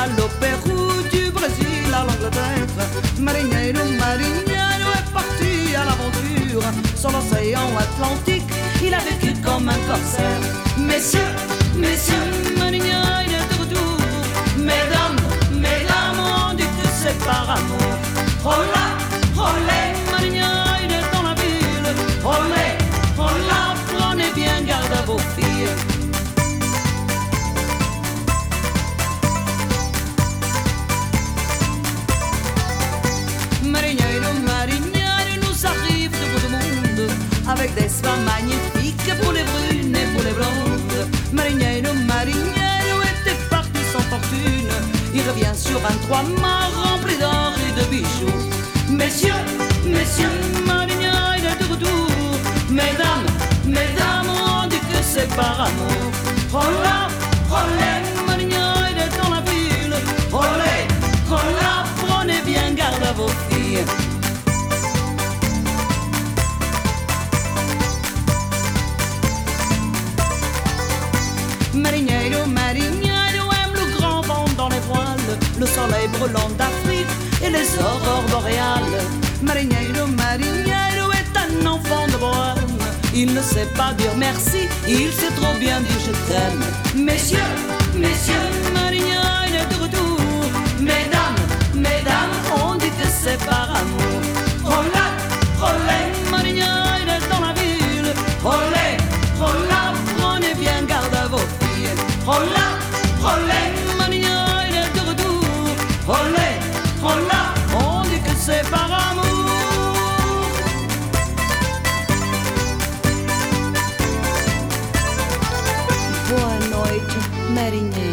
Portugal, au Pérou, du Brésil à l'Angleterre. Marinheiro, marinheiro est parti à l'aventure. Sur l'océan Atlantique, il a vécu comme un corsaire. Messieurs, messieurs, marinheiro est de retour. Mesdames, mesdames, on dit que c'est par amour. Hola, olé, marinheiro est dans la ville. Olé, hola, prenez bien garde à vos filles. Marinheiro, marinheiro, nous arrive de bout du monde, avec des soins magnifiques pour les brunes et pour les blondes. Marinheiro, marinheiro était parti sans fortune. Il revient sur un trois-mâts rempli d'or et de bijoux. Messieurs, messieurs, marinheiro est de retour. Mesdames, mesdames, on dit que c'est par amour. Hola, olé, marinheiro est dans la ville. Olé, hola, prenez bien garde à vos filles. Marinheiro, marinheiro aime le grand vent dans les voiles, le soleil brûlant d'Afrique et les aurores boréales. Marinheiro, marinheiro est un enfant de bohème. Il ne sait pas dire merci, il sait trop bien dire je t'aime. Messieurs, messieurs, marinheiro est de retour. Mesdames, mesdames, on dit que c'est par amour. Hola, olé, marinheiro est dans la ville. Olé, hola, prenez bien garde à vos filles. Hola, olé, marinheiro est de retour. Olé, hola, on dit que c'est par amour. Boa noite, marinheiro.